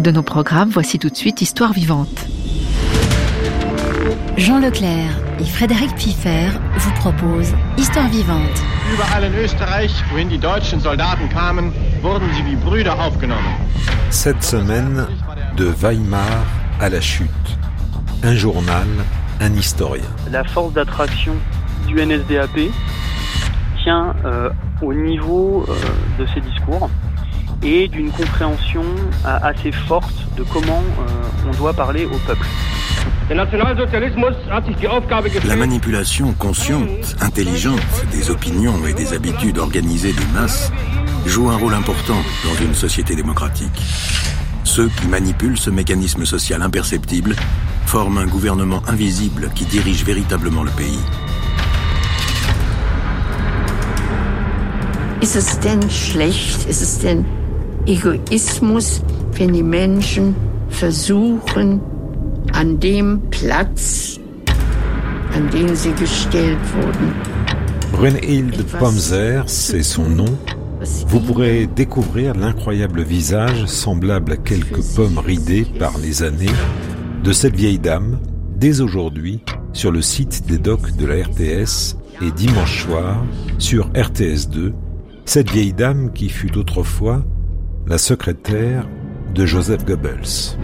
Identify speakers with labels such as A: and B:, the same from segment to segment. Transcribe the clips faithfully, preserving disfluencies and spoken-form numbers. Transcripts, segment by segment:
A: de nos programmes, voici tout de suite Histoire vivante.
B: Jean Leclerc et Frédéric Pfiffer vous proposent Histoire vivante.
C: Überall in Österreich, wohin die deutschen Soldaten kamen, wurden sie wie Brüder aufgenommen.
D: Cette semaine, de Weimar à la chute. Un journal, un historien.
E: La force d'attraction du N S D A P tient euh, au niveau euh, de ses discours et d'une compréhension euh, assez forte de comment euh, on doit parler au peuple.
F: La manipulation consciente, intelligente des opinions et des habitudes organisées des masses joue un rôle important dans une société démocratique. Ceux qui manipulent ce mécanisme social imperceptible forment un gouvernement invisible qui dirige véritablement le pays.
G: Ist es denn schlecht, ist es denn Egoismus, wenn die Menschen versuchen, an dem Platz, an den sie gestellt wurden.
D: Brunhilde Pomser, c'est son nom. Vous pourrez découvrir l'incroyable visage, semblable à quelques pommes ridées par les années, de cette vieille dame, dès aujourd'hui, sur le site des docs de la R T S et dimanche soir, sur R T S deux, cette vieille dame qui fut autrefois la secrétaire de Joseph Goebbels.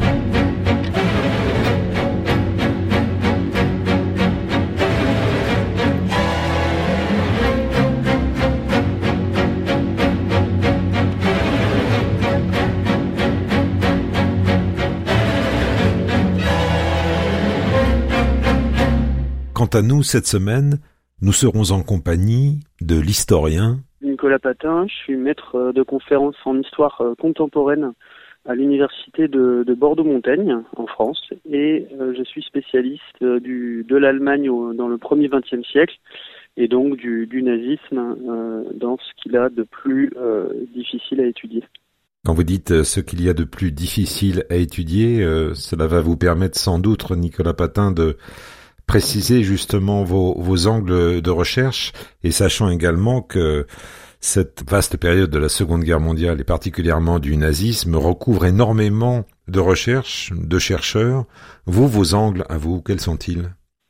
D: Quant à nous, cette semaine, nous serons en compagnie de l'historien
E: Nicolas Patin. Je suis maître de conférences en histoire contemporaine à l'université de, de Bordeaux-Montaigne, en France, et euh, je suis spécialiste du, de l'Allemagne au, dans le premier vingtième siècle, et donc du, du nazisme euh, dans ce qu'il a de plus euh, difficile à étudier.
D: Quand vous dites ce qu'il y a de plus difficile à étudier, euh, cela va vous permettre sans doute, Nicolas Patin, de préciser justement vos, vos angles de recherche, et sachant également que cette vaste période de la Seconde Guerre mondiale et particulièrement du nazisme recouvre énormément de recherches, de chercheurs. Vous, vos angles à vous, quels sont-ils ?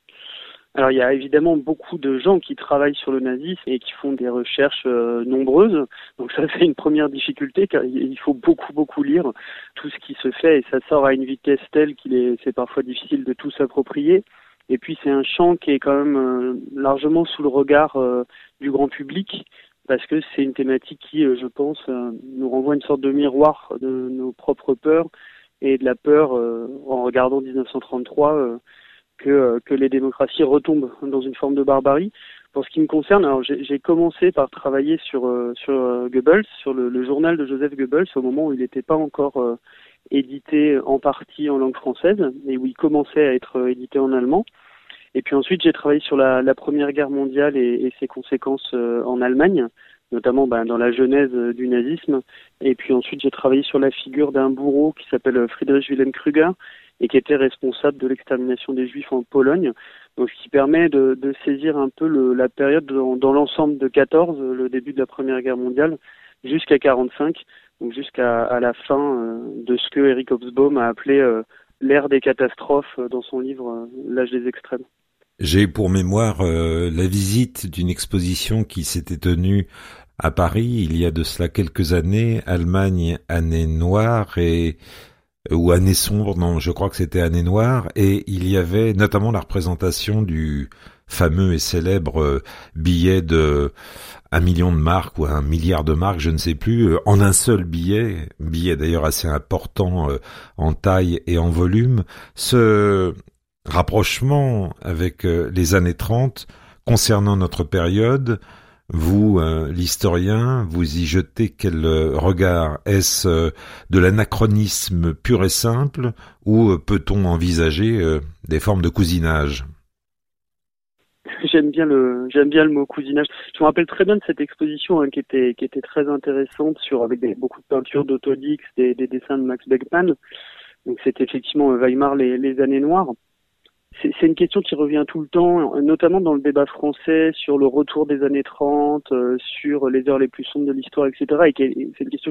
E: Alors il y a évidemment beaucoup de gens qui travaillent sur le nazisme et qui font des recherches euh, nombreuses. Donc ça c'est une première difficulté car il faut beaucoup beaucoup lire tout ce qui se fait et ça sort à une vitesse telle qu'il est c'est parfois difficile de tout s'approprier. Et puis c'est un champ qui est quand même euh, largement sous le regard euh, du grand public parce que c'est une thématique qui, euh, je pense, euh, nous renvoie une sorte de miroir de nos propres peurs et de la peur euh, en regardant dix-neuf cent trente-trois euh, que, euh, que les démocraties retombent dans une forme de barbarie. Pour ce qui me concerne, alors j'ai, j'ai commencé par travailler sur, euh, sur euh, Goebbels, sur le, le journal de Joseph Goebbels au moment où il n'était pas encore euh, édité en partie en langue française et où il commençait à être édité en allemand. Et puis ensuite, j'ai travaillé sur la, la Première Guerre mondiale et, et ses conséquences euh, en Allemagne, notamment ben, dans la genèse euh, du nazisme. Et puis ensuite, j'ai travaillé sur la figure d'un bourreau qui s'appelle Friedrich Wilhelm Krüger et qui était responsable de l'extermination des Juifs en Pologne. Donc, ce qui permet de, de saisir un peu le, la période dans, dans l'ensemble de quatorze, le début de la Première Guerre mondiale, jusqu'à quarante-cinq, donc jusqu'à à la fin euh, de ce que Eric Hobsbawm a appelé euh, l'ère des catastrophes dans son livre euh, L'âge des extrêmes.
D: J'ai pour mémoire euh, la visite d'une exposition qui s'était tenue à Paris il y a de cela quelques années, Allemagne, année noire et ou année sombre, non, je crois que c'était année noire, et il y avait notamment la représentation du fameux et célèbre billet de un million de marques ou un milliard de marques, je ne sais plus, en un seul billet, billet d'ailleurs assez important en taille et en volume. Ce rapprochement avec les années trente concernant notre période, vous, euh, l'historien, vous y jetez quel euh, regard ? Est-ce euh, de l'anachronisme pur et simple ou euh, peut-on envisager euh, des formes de cousinage ?
E: J'aime bien le j'aime bien le mot cousinage. Je me rappelle très bien de cette exposition hein, qui était qui était très intéressante sur avec des, beaucoup de peintures d'Otto Dix, des, des dessins de Max Beckmann. Donc c'était effectivement Weimar les, les années noires. C'est, c'est une question qui revient tout le temps, notamment dans le débat français sur le retour des années trente, euh, sur les heures les plus sombres de l'histoire, et cetera. Et qui est, c'est une question qui est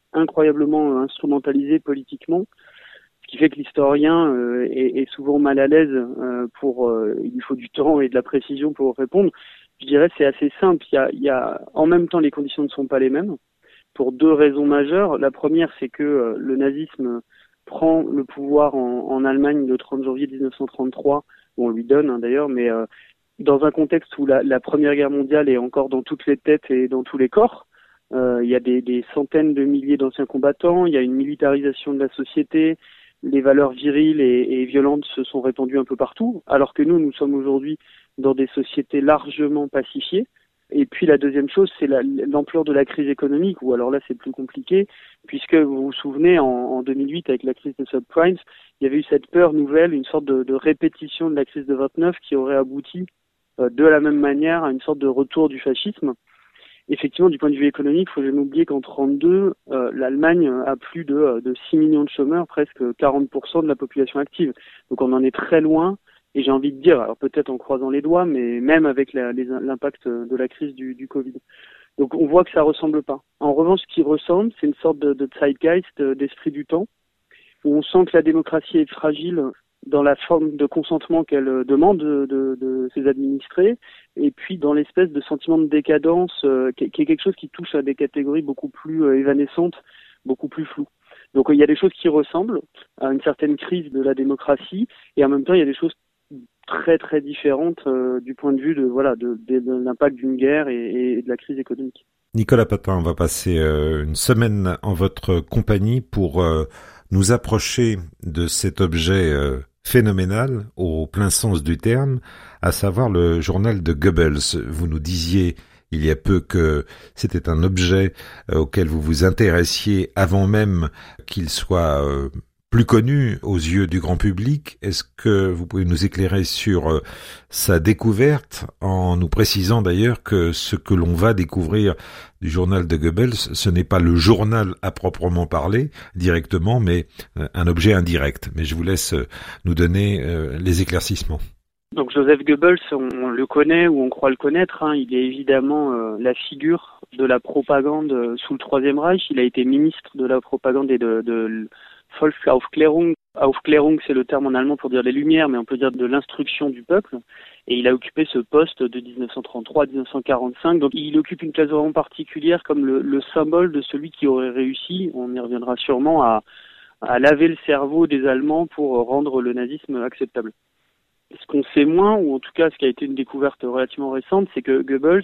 E: incroyablement instrumentalisé politiquement, ce qui fait que l'historien euh, est, est souvent mal à l'aise euh, pour, euh, il lui faut du temps et de la précision pour répondre. Je dirais c'est assez simple, il y a, il y a, en même temps les conditions ne sont pas les mêmes, pour deux raisons majeures. La première, c'est que euh, le nazisme prend le pouvoir en, en Allemagne le trente janvier dix-neuf cent trente-trois, on lui donne hein, d'ailleurs, mais euh, dans un contexte où la, la Première Guerre mondiale est encore dans toutes les têtes et dans tous les corps. Euh, il y a des, des centaines de milliers d'anciens combattants, il y a une militarisation de la société, les valeurs viriles et, et violentes se sont répandues un peu partout, alors que nous, nous sommes aujourd'hui dans des sociétés largement pacifiées. Et puis la deuxième chose, c'est la, l'ampleur de la crise économique, où alors là c'est plus compliqué, puisque vous vous souvenez, en, en deux mille huit, avec la crise des subprimes, il y avait eu cette peur nouvelle, une sorte de, de répétition de la crise de vingt-neuf qui aurait abouti euh, de la même manière à une sorte de retour du fascisme. Effectivement, du point de vue économique, il faut jamais oublier qu'en trente-deux, euh, l'Allemagne a plus de, de six millions de chômeurs, presque quarante pour cent de la population active. Donc on en est très loin. Et j'ai envie de dire, alors peut-être en croisant les doigts, mais même avec la, les, l'impact de la crise du, du Covid. Donc on voit que ça ressemble pas. En revanche, ce qui ressemble, c'est une sorte de, de zeitgeist, d'esprit du temps, où on sent que la démocratie est fragile dans la forme de consentement qu'elle demande de, de, de ses administrés, et puis dans l'espèce de sentiment de décadence, euh, qui, qui est quelque chose qui touche à des catégories beaucoup plus euh, évanescentes, beaucoup plus floues. Donc il y a des choses qui ressemblent à une certaine crise de la démocratie, et en même temps il y a des choses très très différentes euh, du point de vue de voilà de, de, de l'impact d'une guerre et, et de la crise économique.
D: Nicolas Patin, on va passer euh, une semaine en votre compagnie pour euh, nous approcher de cet objet euh, phénoménal au plein sens du terme, à savoir le journal de Goebbels. Vous nous disiez il y a peu que c'était un objet euh, auquel vous vous intéressiez avant même qu'il soit euh, plus connu aux yeux du grand public. Est-ce que vous pouvez nous éclairer sur euh, sa découverte, en nous précisant d'ailleurs que ce que l'on va découvrir du journal de Goebbels, ce n'est pas le journal à proprement parler directement, mais euh, un objet indirect. Mais je vous laisse euh, nous donner euh, les éclaircissements.
E: Donc Joseph Goebbels, on, on le connaît ou on croit le connaître, hein, il est évidemment euh, la figure de la propagande euh, sous le Troisième Reich. Il a été ministre de la propagande et de, de Volksaufklärung. Aufklärung, c'est le terme en allemand pour dire les Lumières, mais on peut dire de l'instruction du peuple. Et il a occupé ce poste de dix-neuf cent trente-trois à dix-neuf cent quarante-cinq. Donc il occupe une place vraiment particulière comme le, le symbole de celui qui aurait réussi, on y reviendra sûrement, à, à laver le cerveau des Allemands pour rendre le nazisme acceptable. Ce qu'on sait moins, ou en tout cas ce qui a été une découverte relativement récente, c'est que Goebbels,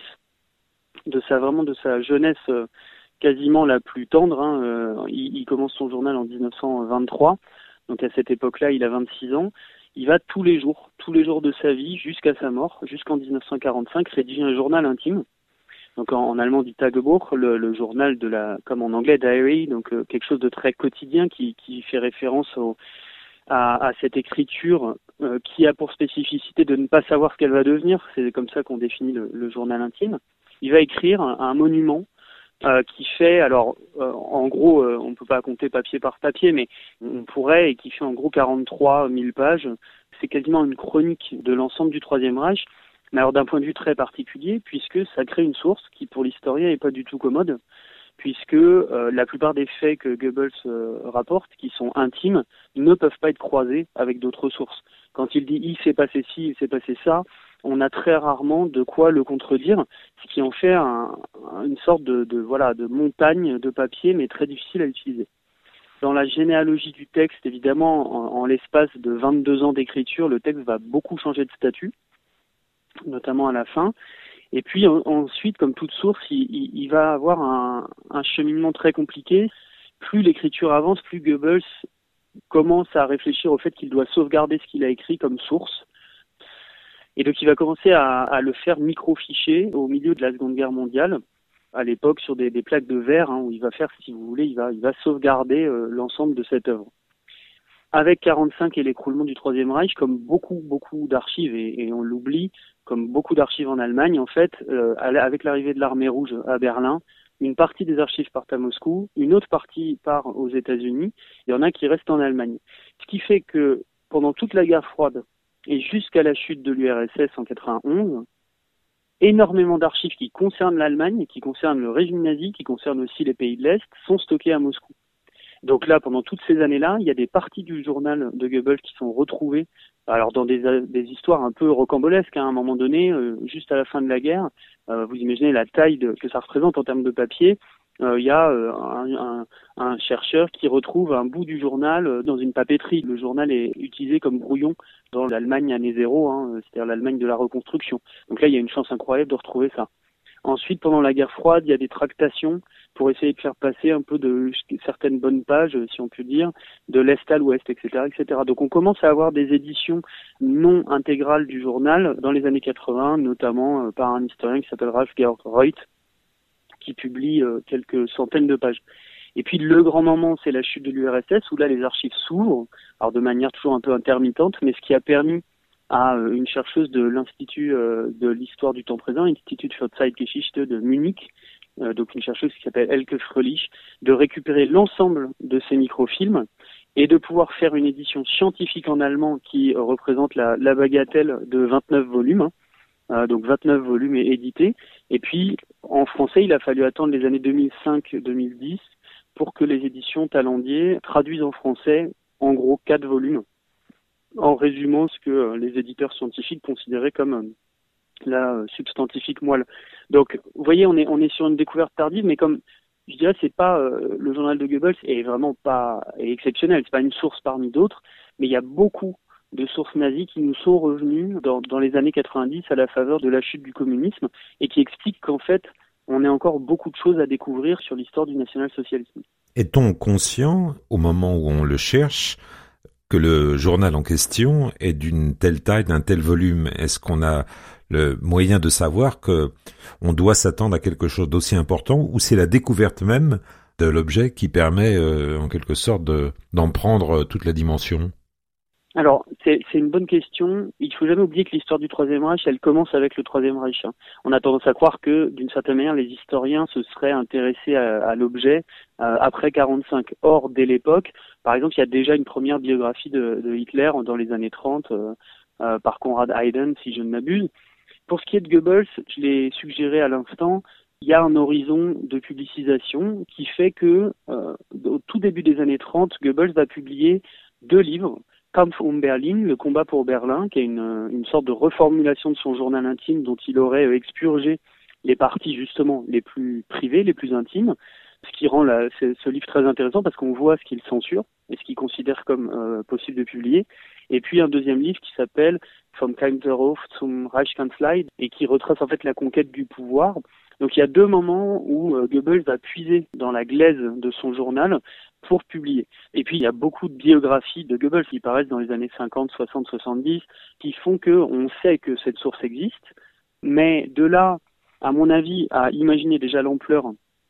E: de sa vraiment de sa jeunesse euh, quasiment la plus tendre, hein, euh, il, il commence son journal en dix-neuf cent vingt-trois, donc à cette époque-là il a vingt-six ans, il va tous les jours, tous les jours de sa vie jusqu'à sa mort, jusqu'en dix-neuf cent quarante-cinq, rédiger un journal intime. Donc en, en allemand dit Tagebuch, le, le journal de la, comme en anglais diary, donc euh, quelque chose de très quotidien qui, qui fait référence au À, à cette écriture euh, qui a pour spécificité de ne pas savoir ce qu'elle va devenir. C'est comme ça qu'on définit le, le journal intime. Il va écrire un, un monument euh, qui fait, alors euh, en gros, euh, on ne peut pas compter papier par papier, mais on pourrait, et qui fait en gros quarante-trois mille pages. C'est quasiment une chronique de l'ensemble du Troisième Reich, mais alors d'un point de vue très particulier, puisque ça crée une source qui pour l'historien n'est pas du tout commode, puisque euh, la plupart des faits que Goebbels euh, rapporte, qui sont intimes, ne peuvent pas être croisés avec d'autres sources. Quand il dit « il s'est passé ci, il s'est passé ça », on a très rarement de quoi le contredire, ce qui en fait un, une sorte de, de, voilà, de montagne de papier, mais très difficile à utiliser. Dans la généalogie du texte, évidemment, en, en l'espace de vingt-deux ans d'écriture, le texte va beaucoup changer de statut, notamment à la fin. Et puis en, ensuite, comme toute source, il, il, il va avoir un, un cheminement très compliqué. Plus l'écriture avance, plus Goebbels commence à réfléchir au fait qu'il doit sauvegarder ce qu'il a écrit comme source. Et donc il va commencer à, à le faire microficher au milieu de la Seconde Guerre mondiale, à l'époque sur des, des plaques de verre, hein, où il va faire, si vous voulez, il va, il va sauvegarder euh, l'ensemble de cette œuvre. Avec quarante-cinq et l'écroulement du Troisième Reich, comme beaucoup, beaucoup d'archives, et, et on l'oublie, comme beaucoup d'archives en Allemagne, en fait, euh, avec l'arrivée de l'armée rouge à Berlin, une partie des archives partent à Moscou, une autre partie part aux États-Unis, il y en a qui restent en Allemagne. Ce qui fait que pendant toute la guerre froide et jusqu'à la chute de l'U R S S en quatre-vingt-onze, énormément d'archives qui concernent l'Allemagne, qui concernent le régime nazi, qui concernent aussi les pays de l'Est, sont stockées à Moscou. Donc là, pendant toutes ces années-là, il y a des parties du journal de Goebbels qui sont retrouvées, alors dans des, des histoires un peu rocambolesques, hein, à un moment donné, euh, juste à la fin de la guerre. Euh, vous imaginez la taille de, que ça représente en termes de papier. Euh, il y a euh, un, un, un chercheur qui retrouve un bout du journal euh, dans une papeterie. Le journal est utilisé comme brouillon dans l'Allemagne année zéro, hein, c'est-à-dire l'Allemagne de la reconstruction. Donc là, il y a une chance incroyable de retrouver ça. Ensuite, pendant la guerre froide, il y a des tractations pour essayer de faire passer un peu de certaines bonnes pages, si on peut dire, de l'Est à l'Ouest, et cetera, et cetera. Donc on commence à avoir des éditions non intégrales du journal dans les années quatre-vingts, notamment euh, par un historien qui s'appelle Ralph Georg Reuth, qui publie euh, quelques centaines de pages. Et puis le grand moment, c'est la chute de l'U R S S, où là les archives s'ouvrent, alors de manière toujours un peu intermittente, mais ce qui a permis à une chercheuse de l'Institut de l'Histoire du temps présent, Institut für Zeitgeschichte de Munich, donc une chercheuse qui s'appelle Elke Fröhlich, de récupérer l'ensemble de ces microfilms et de pouvoir faire une édition scientifique en allemand qui représente la, la bagatelle de vingt-neuf volumes, hein, donc vingt-neuf volumes édités. Et puis en français, il a fallu attendre les années deux mille cinq deux mille dix pour que les éditions Talandier traduisent en français en gros quatre volumes, en résumant ce que les éditeurs scientifiques considéraient comme la substantifique moelle. Donc, vous voyez, on est on est sur une découverte tardive, mais comme je dirais, c'est pas euh, le journal de Goebbels est vraiment pas est exceptionnel. C'est pas une source parmi d'autres, mais il y a beaucoup de sources nazies qui nous sont revenues dans dans les années quatre-vingt-dix à la faveur de la chute du communisme et qui expliquent qu'en fait, on a encore beaucoup de choses à découvrir sur l'histoire du national-socialisme.
D: Est-on conscient, au moment où on le cherche, que le journal en question est d'une telle taille, d'un tel volume? Est-ce qu'on a le moyen de savoir que on doit s'attendre à quelque chose d'aussi important, ou c'est la découverte même de l'objet qui permet, euh, en quelque sorte, de, d'en prendre toute la dimension?
E: Alors, c'est, c'est une bonne question. Il faut jamais oublier que l'histoire du Troisième Reich, elle commence avec le Troisième Reich. Hein. On a tendance à croire que, d'une certaine manière, les historiens se seraient intéressés à, à l'objet euh, après quarante-cinq. Or, dès l'époque, par exemple, il y a déjà une première biographie de, de Hitler dans les années trente euh, euh, par Konrad Hayden, si je ne m'abuse. Pour ce qui est de Goebbels, je l'ai suggéré à l'instant, il y a un horizon de publicisation qui fait que, euh, au tout début des années trente, Goebbels va publier deux livres. Kampf um Berlin, le combat pour Berlin, qui est une, une sorte de reformulation de son journal intime dont il aurait expurgé les parties justement les plus privées, les plus intimes, ce qui rend la, ce livre très intéressant parce qu'on voit ce qu'il censure et ce qu'il considère comme euh, possible de publier. Et puis un deuxième livre qui s'appelle Vom Kaiserhof zum Reichskanzlei et qui retrace en fait la conquête du pouvoir. Donc il y a deux moments où euh, Goebbels va puiser dans la glaise de son journal pour publier. Et puis il y a beaucoup de biographies de Goebbels qui paraissent dans les années cinquante, soixante, soixante-dix qui font que on sait que cette source existe, mais de là, à mon avis, à imaginer déjà l'ampleur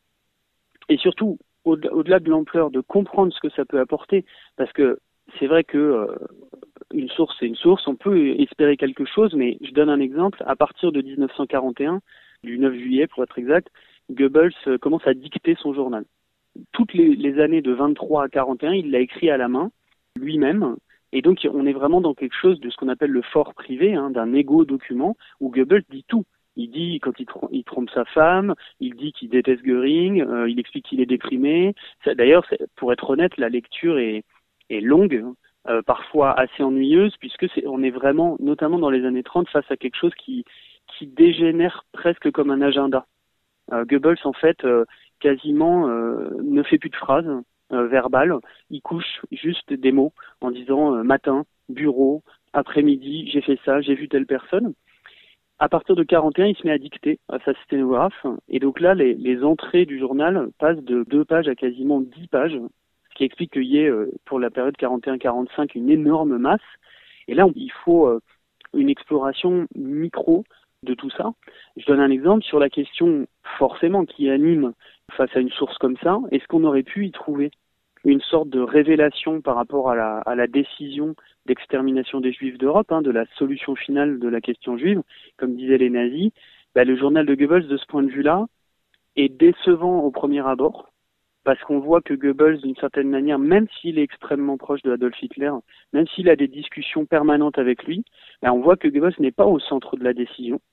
E: et surtout au-delà de l'ampleur de comprendre ce que ça peut apporter, parce que c'est vrai que euh, une source c'est une source, on peut espérer quelque chose, mais je donne un exemple, à partir de dix-neuf cent quarante et un, du neuf juillet pour être exact, Goebbels commence à dicter son journal. Toutes les, les années de vingt-trois à quarante et un, il l'a écrit à la main, lui-même, et donc on est vraiment dans quelque chose de ce qu'on appelle le fort privé, hein, d'un égo-document, où Goebbels dit tout. Il dit quand il, trom- il trompe sa femme, il dit qu'il déteste Göring, euh, il explique qu'il est déprimé. Ça, d'ailleurs, c'est, pour être honnête, la lecture est, est longue, euh, parfois assez ennuyeuse, puisque c'est, on est vraiment, notamment dans les années trente, face à quelque chose qui, qui dégénère presque comme un agenda. Euh, Goebbels, en fait, euh, quasiment euh, ne fait plus de phrases euh, verbales, il couche juste des mots en disant euh, matin, bureau, après-midi, j'ai fait ça, j'ai vu telle personne. À partir de quarante et un, il se met à dicter à sa sténographe. Et donc là, les, les entrées du journal passent de deux pages à quasiment dix pages, ce qui explique qu'il y ait, euh, pour la période quarante et un quarante-cinq, une énorme masse. Et là, il faut euh, une exploration micro de tout ça. Je donne un exemple sur la question, forcément, qui anime face à une source comme ça. Est-ce qu'on aurait pu y trouver une sorte de révélation par rapport à la, à la décision d'extermination des Juifs d'Europe, hein, de la solution finale de la question juive, comme disaient les nazis? Bah, le journal de Goebbels, de ce point de vue-là, est décevant au premier abord, parce qu'on voit que Goebbels, d'une certaine manière, même s'il est extrêmement proche de Adolf Hitler, même s'il a des discussions permanentes avec lui, bah, on voit que Goebbels n'est pas au centre de la décision.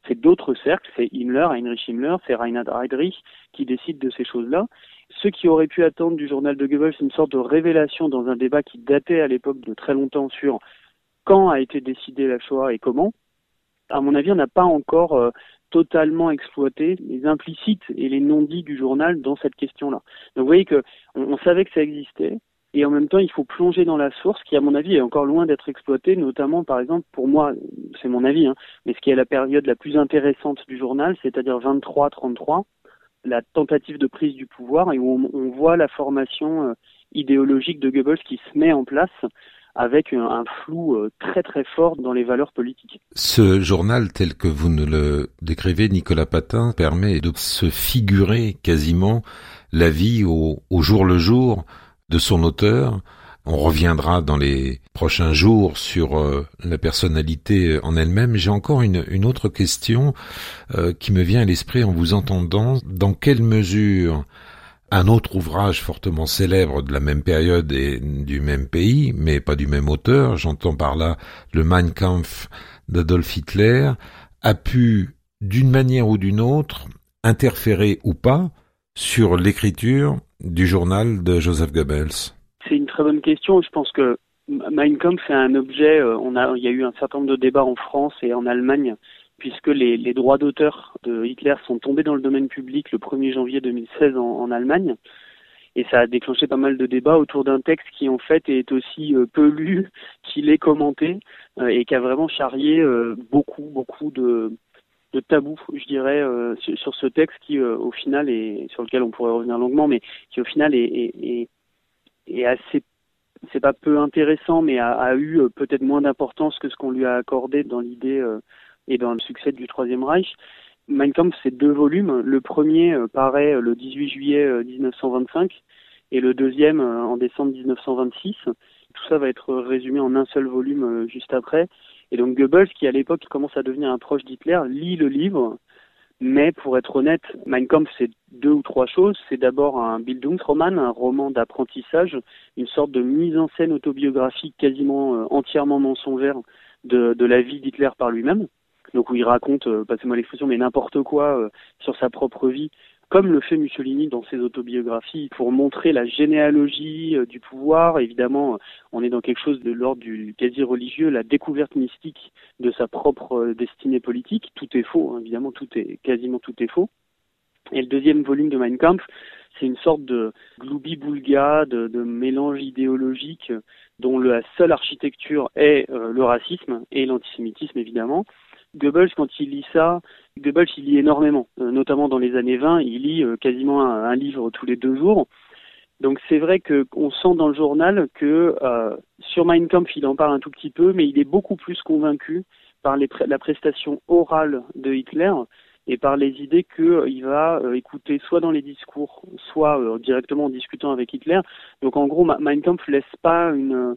E: C'est d'autres cercles, c'est Himmler, Heinrich Himmler, c'est Reinhard Heydrich qui décident de ces choses-là. Ceux qui auraient pu attendre du journal de Goebbels une sorte de révélation dans un débat qui datait à l'époque de très longtemps sur quand a été décidée la Shoah et comment, à mon avis, on n'a pas encore euh, totalement exploité les implicites et les non-dits du journal dans cette question-là. Donc vous voyez que on, on savait que ça existait, et en même temps, il faut plonger dans la source qui, à mon avis, est encore loin d'être exploitée, notamment, par exemple, pour moi, c'est mon avis, hein, mais ce qui est la période la plus intéressante du journal, c'est-à-dire vingt-trois trente-trois, la tentative de prise du pouvoir, et où on, on voit la formation euh, idéologique de Goebbels qui se met en place avec un, un flou euh, très très fort dans les valeurs politiques.
D: Ce journal, tel que vous nous le décrivez, Nicolas Patin, permet de se figurer quasiment la vie au, au jour le jour de son auteur. On reviendra dans les prochains jours sur euh, la personnalité en elle-même. J'ai encore une, une autre question euh, qui me vient à l'esprit en vous entendant. Dans quelle mesure un autre ouvrage fortement célèbre de la même période et du même pays, mais pas du même auteur, j'entends par là le Mein Kampf d'Adolf Hitler, a pu, d'une manière ou d'une autre, interférer ou pas sur l'écriture du journal de Joseph Goebbels?
E: C'est une très bonne question. Je pense que Mein Kampf est un objet, euh, on a, il y a eu un certain nombre de débats en France et en Allemagne, puisque les, les droits d'auteur de Hitler sont tombés dans le domaine public le premier janvier deux mille seize en, en Allemagne. Et ça a déclenché pas mal de débats autour d'un texte qui, en fait, est aussi euh, peu lu qu'il est commenté euh, et qui a vraiment charrié euh, beaucoup, beaucoup de, de tabous, je dirais, euh, sur, sur ce texte qui, euh, au final, est sur lequel on pourrait revenir longuement, mais qui, au final, est, est, est, est assez, c'est pas peu intéressant, mais a, a eu euh, peut-être moins d'importance que ce qu'on lui a accordé dans l'idée euh, et dans le succès du Troisième Reich. Mein Kampf, c'est deux volumes. Le premier euh, paraît le dix-huit juillet euh, dix-neuf cent vingt-cinq et le deuxième euh, en décembre dix-neuf cent vingt-six. Tout ça va être résumé en un seul volume euh, juste après. Et donc Goebbels, qui à l'époque commence à devenir un proche d'Hitler, lit le livre. Mais pour être honnête, Mein Kampf, c'est deux ou trois choses. C'est d'abord un Bildungsroman, un roman d'apprentissage, une sorte de mise en scène autobiographique quasiment euh, entièrement mensongère de, de la vie d'Hitler par lui-même. Donc où il raconte, euh, passez-moi l'expression, mais n'importe quoi euh, sur sa propre vie, comme le fait Mussolini dans ses autobiographies, pour montrer la généalogie euh, du pouvoir. Évidemment, euh, on est dans quelque chose de l'ordre du quasi-religieux, la découverte mystique de sa propre euh, destinée politique. Tout est faux, hein, évidemment, tout est quasiment tout est faux. Et le deuxième volume de Mein Kampf, c'est une sorte de gloubi-boulga, de, de mélange idéologique dont la seule architecture est euh, le racisme et l'antisémitisme, évidemment. Goebbels, quand il lit ça, Goebbels, il lit énormément, euh, notamment dans les années vingt, il lit euh, quasiment un, un livre tous les deux jours. Donc c'est vrai que on sent dans le journal que euh, sur Mein Kampf, il en parle un tout petit peu, mais il est beaucoup plus convaincu par les pré- la prestation orale de Hitler et par les idées qu'il euh, va euh, écouter soit dans les discours, soit euh, directement en discutant avec Hitler. Donc en gros, Mein Kampf laisse pas une,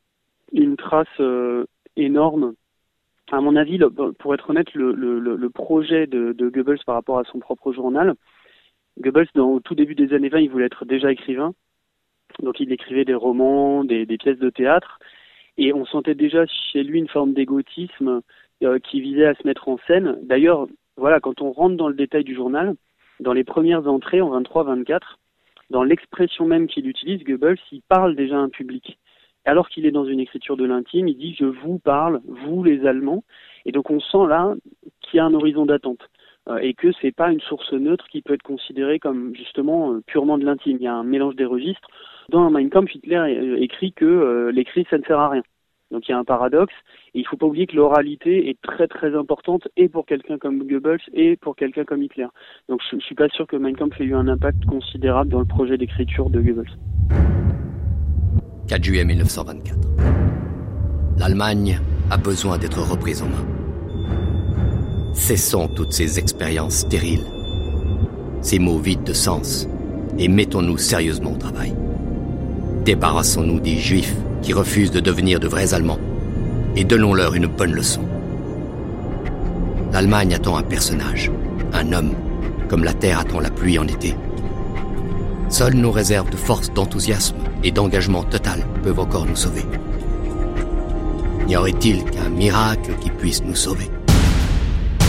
E: une trace euh, énorme. À mon avis, le, pour être honnête, le, le, le projet de, de Goebbels par rapport à son propre journal, Goebbels, dans, au tout début des années vingt, il voulait être déjà écrivain. Donc il écrivait des romans, des, des pièces de théâtre. Et on sentait déjà chez lui une forme d'égotisme euh, qui visait à se mettre en scène. D'ailleurs, voilà, quand on rentre dans le détail du journal, dans les premières entrées, en vingt-trois vingt-quatre, dans l'expression même qu'il utilise, Goebbels, il parle déjà à un public. Alors qu'il est dans une écriture de l'intime, il dit « je vous parle, vous les Allemands ». Et donc on sent là qu'il y a un horizon d'attente euh, et que c'est pas une source neutre qui peut être considérée comme justement euh, purement de l'intime. Il y a un mélange des registres. Dans Mein Kampf, Hitler euh, écrit que euh, l'écrit, ça ne sert à rien. Donc il y a un paradoxe. Et il faut pas oublier que l'oralité est très très importante et pour quelqu'un comme Goebbels et pour quelqu'un comme Hitler. Donc je, je suis pas sûr que Mein Kampf ait eu un impact considérable dans le projet d'écriture de Goebbels.
H: quatre juillet mille neuf cent vingt-quatre. L'Allemagne a besoin d'être reprise en main. Cessons toutes ces expériences stériles, ces mots vides de sens, et mettons-nous sérieusement au travail. Débarrassons-nous des Juifs qui refusent de devenir de vrais Allemands, et donnons-leur une bonne leçon. L'Allemagne attend un personnage, un homme, comme la terre attend la pluie en été. Seules nos réserves de force, d'enthousiasme et d'engagement total peuvent encore nous sauver. N'y aurait-il qu'un miracle qui puisse nous sauver ?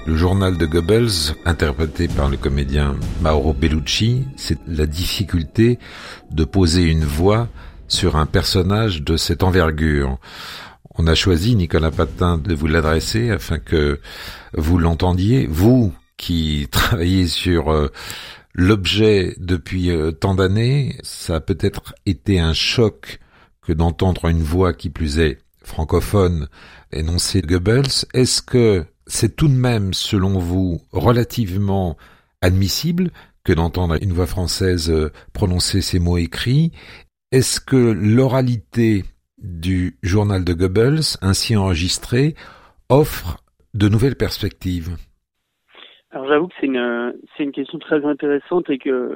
D: Le journal de Goebbels, interprété par le comédien Mauro Bellucci, c'est la difficulté de poser une voix sur un personnage de cette envergure. On a choisi, Nicolas Patin, de vous l'adresser afin que vous l'entendiez, vous qui travaillez sur euh, l'objet depuis euh, tant d'années. Ça a peut-être été un choc que d'entendre une voix qui plus est francophone énoncer Goebbels. Est-ce que c'est tout de même, selon vous, relativement admissible que d'entendre une voix française prononcer ces mots écrits? Est-ce que l'oralité du journal de Goebbels, ainsi enregistré, offre de nouvelles perspectives?
E: Alors j'avoue que c'est une c'est une question très intéressante et que,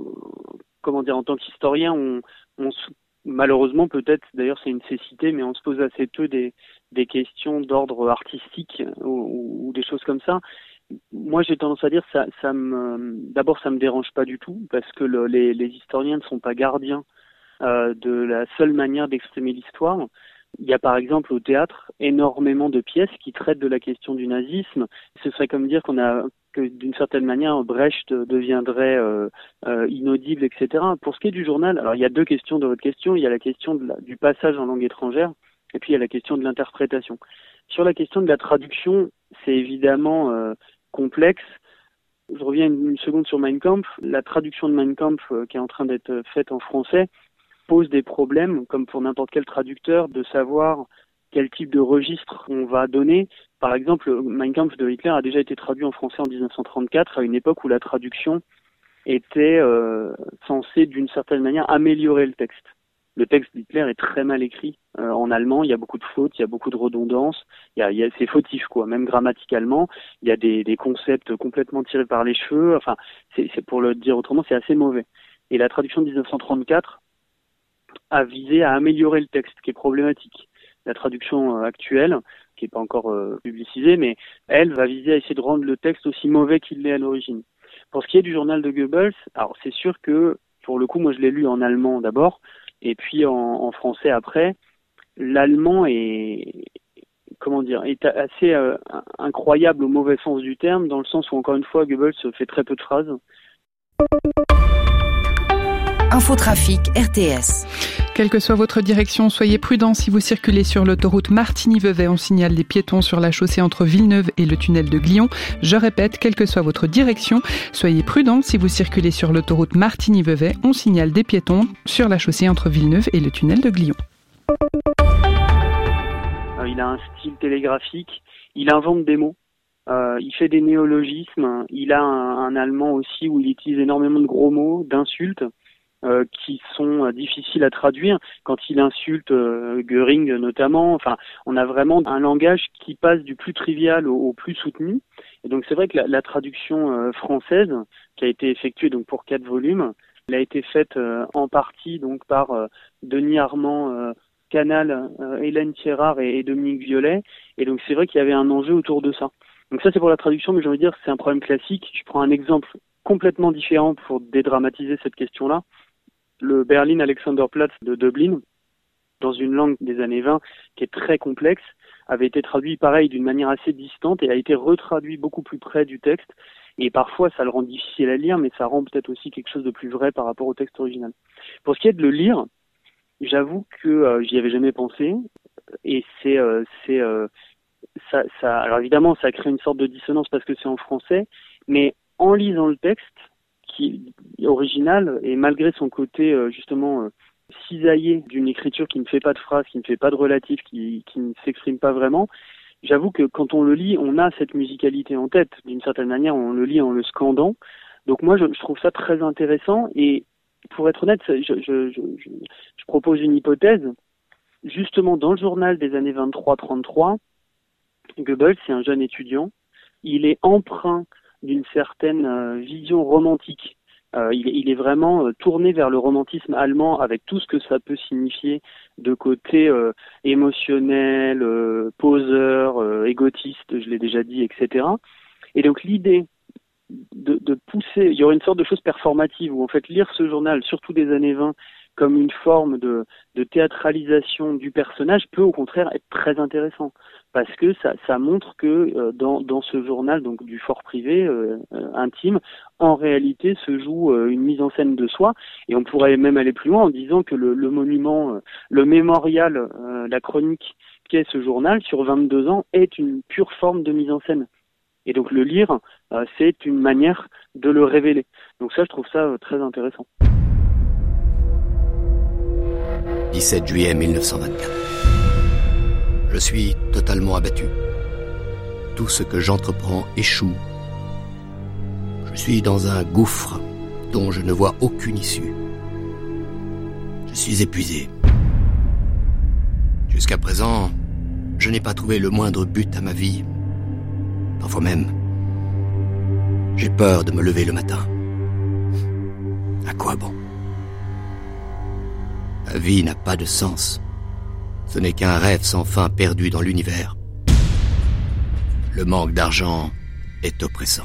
E: comment dire, en tant qu'historien, on, on malheureusement peut-être, d'ailleurs c'est une cécité, mais on se pose assez peu des des questions d'ordre artistique ou, ou des choses comme ça. Moi, j'ai tendance à dire ça, ça me, d'abord, ça me dérange pas du tout parce que le, les, les historiens ne sont pas gardiens euh, de la seule manière d'exprimer l'histoire. Il y a par exemple au théâtre énormément de pièces qui traitent de la question du nazisme. Ce serait comme dire qu'on a que d'une certaine manière Brecht deviendrait euh, euh, inaudible, et cetera. Pour ce qui est du journal, alors il y a deux questions de votre question. Il y a la question de la, du passage en langue étrangère. Et puis il y a la question de l'interprétation. Sur la question de la traduction, c'est évidemment euh, complexe. Je reviens une, une seconde sur Mein Kampf. La traduction de Mein Kampf, euh, qui est en train d'être faite en français, pose des problèmes, comme pour n'importe quel traducteur, de savoir quel type de registre on va donner. Par exemple, Mein Kampf de Hitler a déjà été traduit en français en dix-neuf cent trente-quatre, à une époque où la traduction était euh, censée, d'une certaine manière, améliorer le texte. Le texte d'Hitler est très mal écrit euh, en allemand, il y a beaucoup de fautes, il y a beaucoup de redondances, il y a, il y a c'est fautif quoi, même grammaticalement, il y a des, des concepts complètement tirés par les cheveux, enfin, c'est, c'est pour le dire autrement, c'est assez mauvais. Et la traduction de dix-neuf cent trente-quatre a visé à améliorer le texte, qui est problématique. La traduction euh, actuelle, qui n'est pas encore euh, publicisée, mais elle va viser à essayer de rendre le texte aussi mauvais qu'il l'est à l'origine. Pour ce qui est du journal de Goebbels, alors c'est sûr que, pour le coup, moi je l'ai lu en allemand d'abord, et puis en, en français après. L'allemand est, comment dire, est assez euh, incroyable au mauvais sens du terme, dans le sens où, encore une fois, Goebbels fait très peu de phrases.
B: Infotrafic R T S.
I: Quelle que soit votre direction, soyez prudents si vous circulez sur l'autoroute Martigny-Vevey. On signale des piétons sur la chaussée entre Villeneuve et le tunnel de Glion. Je répète, quelle que soit votre direction, soyez prudents si vous circulez sur l'autoroute Martigny-Vevey. On signale des piétons sur la chaussée entre Villeneuve et le tunnel de Glion.
E: Il a un style télégraphique, il invente des mots. Euh, il fait des néologismes, il a un, un allemand aussi où il utilise énormément de gros mots, d'insultes. Euh, qui sont euh, difficiles à traduire quand il insulte euh, Göring notamment. Enfin, on a vraiment un langage qui passe du plus trivial au, au plus soutenu. Et donc c'est vrai que la, la traduction euh, française, qui a été effectuée donc pour quatre volumes, elle a été faite euh, en partie donc par euh, Denis Armand, euh, Canal, euh, Hélène Thierrard et, et Dominique Violet. Et donc c'est vrai qu'il y avait un enjeu autour de ça. Donc ça c'est pour la traduction, mais j'ai envie de dire que c'est un problème classique. Je prends un exemple complètement différent pour dédramatiser cette question-là. Le Berlin Alexanderplatz de Dublin, dans une langue des années vingt qui est très complexe, avait été traduit pareil d'une manière assez distante et a été retraduit beaucoup plus près du texte. Et parfois, ça le rend difficile à lire, mais ça rend peut-être aussi quelque chose de plus vrai par rapport au texte original. Pour ce qui est de le lire, j'avoue que euh, j'y avais jamais pensé. Et c'est, euh, c'est, euh, ça, ça, alors évidemment, ça crée une sorte de dissonance parce que c'est en français, mais en lisant le texte, qui est original, et malgré son côté euh, justement euh, cisaillé d'une écriture qui ne fait pas de phrases, qui ne fait pas de relatifs, qui, qui ne s'exprime pas vraiment, j'avoue que quand on le lit, on a cette musicalité en tête. D'une certaine manière, on le lit en le scandant. Donc moi, je, je trouve ça très intéressant. Et pour être honnête, je, je, je, je, je propose une hypothèse. Justement, dans le journal des années vingt-trois trente-trois, Goebbels, c'est un jeune étudiant. Il est empreint d'une certaine euh, vision romantique. Euh, il, il est vraiment euh, tourné vers le romantisme allemand avec tout ce que ça peut signifier de côté euh, émotionnel, euh, poseur, euh, égotiste, je l'ai déjà dit, et cetera. Et donc l'idée de, de pousser, il y aurait une sorte de chose performative où en fait lire ce journal, surtout des années vingt, comme une forme de, de théâtralisation du personnage peut au contraire être très intéressant. Parce que ça, ça montre que euh, dans, dans ce journal, donc du fort privé, euh, euh, intime, en réalité se joue euh, une mise en scène de soi. Et on pourrait même aller plus loin en disant que le, le monument, euh, le mémorial, euh, la chronique qu'est ce journal sur vingt-deux ans est une pure forme de mise en scène. Et donc le lire, euh, c'est une manière de le révéler. Donc ça, je trouve ça euh, très intéressant.
H: dix-sept juillet mille neuf cent vingt-quatre. Je suis totalement abattu. Tout ce que j'entreprends échoue. Je suis dans un gouffre dont je ne vois aucune issue. Je suis épuisé. Jusqu'à présent, je n'ai pas trouvé le moindre but à ma vie. Parfois même, j'ai peur de me lever le matin. À quoi bon ? Ma vie n'a pas de sens. Ce n'est qu'un rêve sans fin perdu dans l'univers. Le manque d'argent est oppressant.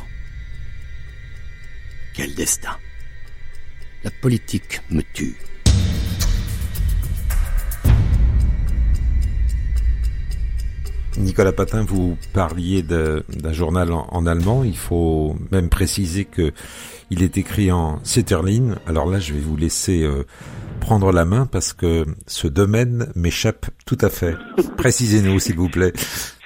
H: Quel destin. La politique me tue.
D: Nicolas Patin, vous parliez de, d'un journal en, en allemand. Il faut même préciser que il est écrit en Sütterlin. Alors là, je vais vous laisser euh, prendre la main parce que ce domaine m'échappe tout à fait. Précisez-nous, s'il vous plaît.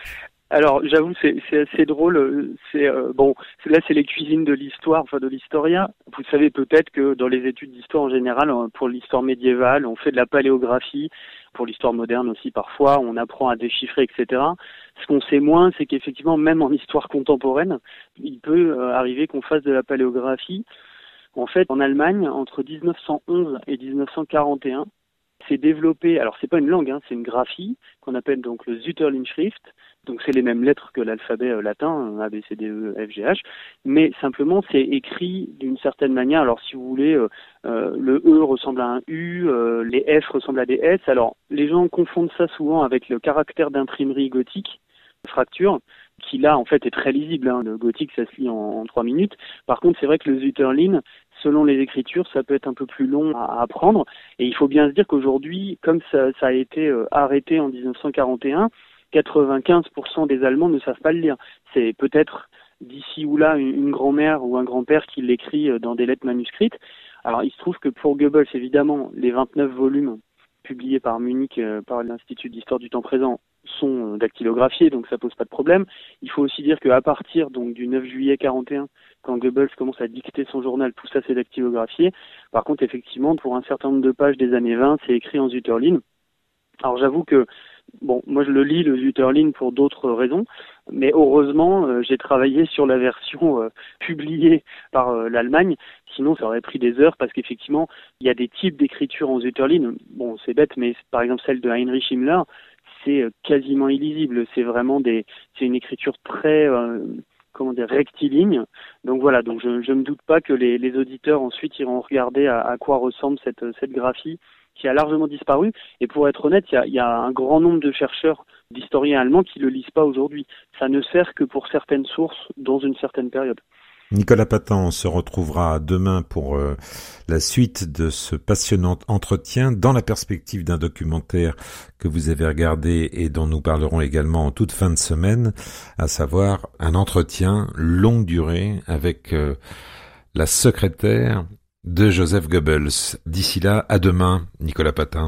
E: Alors, j'avoue, c'est, c'est assez drôle. C'est euh, bon, là, c'est les cuisines de l'histoire, enfin de l'historien. Vous savez peut-être que dans les études d'histoire en général, pour l'histoire médiévale, on fait de la paléographie. Pour l'histoire moderne aussi, parfois, on apprend à déchiffrer, et cetera. Ce qu'on sait moins, c'est qu'effectivement, même en histoire contemporaine, il peut euh, arriver qu'on fasse de la paléographie. En fait, en Allemagne, entre dix-neuf cent onze et dix-neuf cent quarante et un, s'est développé, alors c'est pas une langue, hein, c'est une graphie qu'on appelle donc le Sütterlin-Schrift. Donc c'est les mêmes lettres que l'alphabet euh, latin, A, B, C, D, E, F, G, H, mais simplement c'est écrit d'une certaine manière. Alors si vous voulez, euh, euh, le E ressemble à un U, euh, les F ressemblent à des S. Alors les gens confondent ça souvent avec le caractère d'imprimerie gothique, fracture, qui là en fait est très lisible, hein. Le gothique ça se lit en trois minutes. Par contre c'est vrai que le Sütterlin, selon les écritures, ça peut être un peu plus long à apprendre. Et il faut bien se dire qu'aujourd'hui, comme ça, ça a été euh, arrêté en dix-neuf cent quarante et un, quatre-vingt-quinze pour cent des Allemands ne savent pas le lire. C'est peut-être d'ici ou là une, une grand-mère ou un grand-père qui l'écrit dans des lettres manuscrites. Alors il se trouve que pour Goebbels, évidemment, les vingt-neuf volumes publiés par Munich, euh, par l'Institut d'histoire du temps présent, sont dactylographiés, donc ça pose pas de problème. Il faut aussi dire qu'à partir donc du neuf juillet quarante et un, quand Goebbels commence à dicter son journal, tout ça c'est dactylographié. Par contre, effectivement, pour un certain nombre de pages des années vingt, c'est écrit en Sütterlin. Alors j'avoue que bon, moi je le lis le Sütterlin pour d'autres raisons, mais heureusement euh, j'ai travaillé sur la version euh, publiée par euh, l'Allemagne. Sinon ça aurait pris des heures parce qu'effectivement il y a des types d'écriture en Sütterlin. Bon, c'est bête, mais par exemple celle de Heinrich Himmler, c'est quasiment illisible. C'est vraiment des, c'est une écriture très, euh, comment dire, rectiligne. Donc voilà. Donc je, je me doute pas que les, les auditeurs ensuite iront regarder à, à quoi ressemble cette, cette graphie qui a largement disparu. Et pour être honnête, il y a, il y a un grand nombre de chercheurs, d'historiens allemands qui le lisent pas aujourd'hui. Ça ne sert que pour certaines sources dans une certaine période.
D: Nicolas Patin, on se retrouvera demain pour euh, la suite de ce passionnant entretien dans la perspective d'un documentaire que vous avez regardé et dont nous parlerons également en toute fin de semaine, à savoir un entretien longue durée avec euh, la secrétaire de Joseph Goebbels. D'ici là, à demain, Nicolas Patin.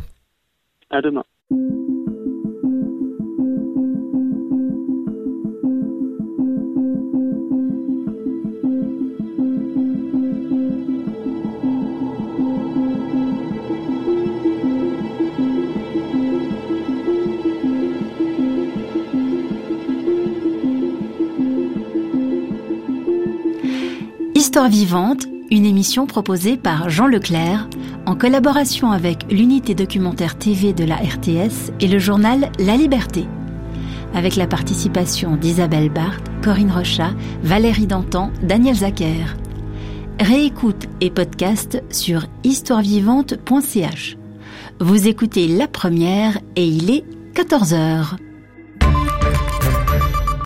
E: À demain.
B: Histoire vivante, une émission proposée par Jean Leclerc en collaboration avec l'unité documentaire T V de la R T S et le journal La Liberté. Avec la participation d'Isabelle Barthes, Corinne Rochat, Valérie Dantan, Daniel Zacher. Réécoute et podcast sur histoire vivante point c h. Vous écoutez La Première et il est quatorze heures.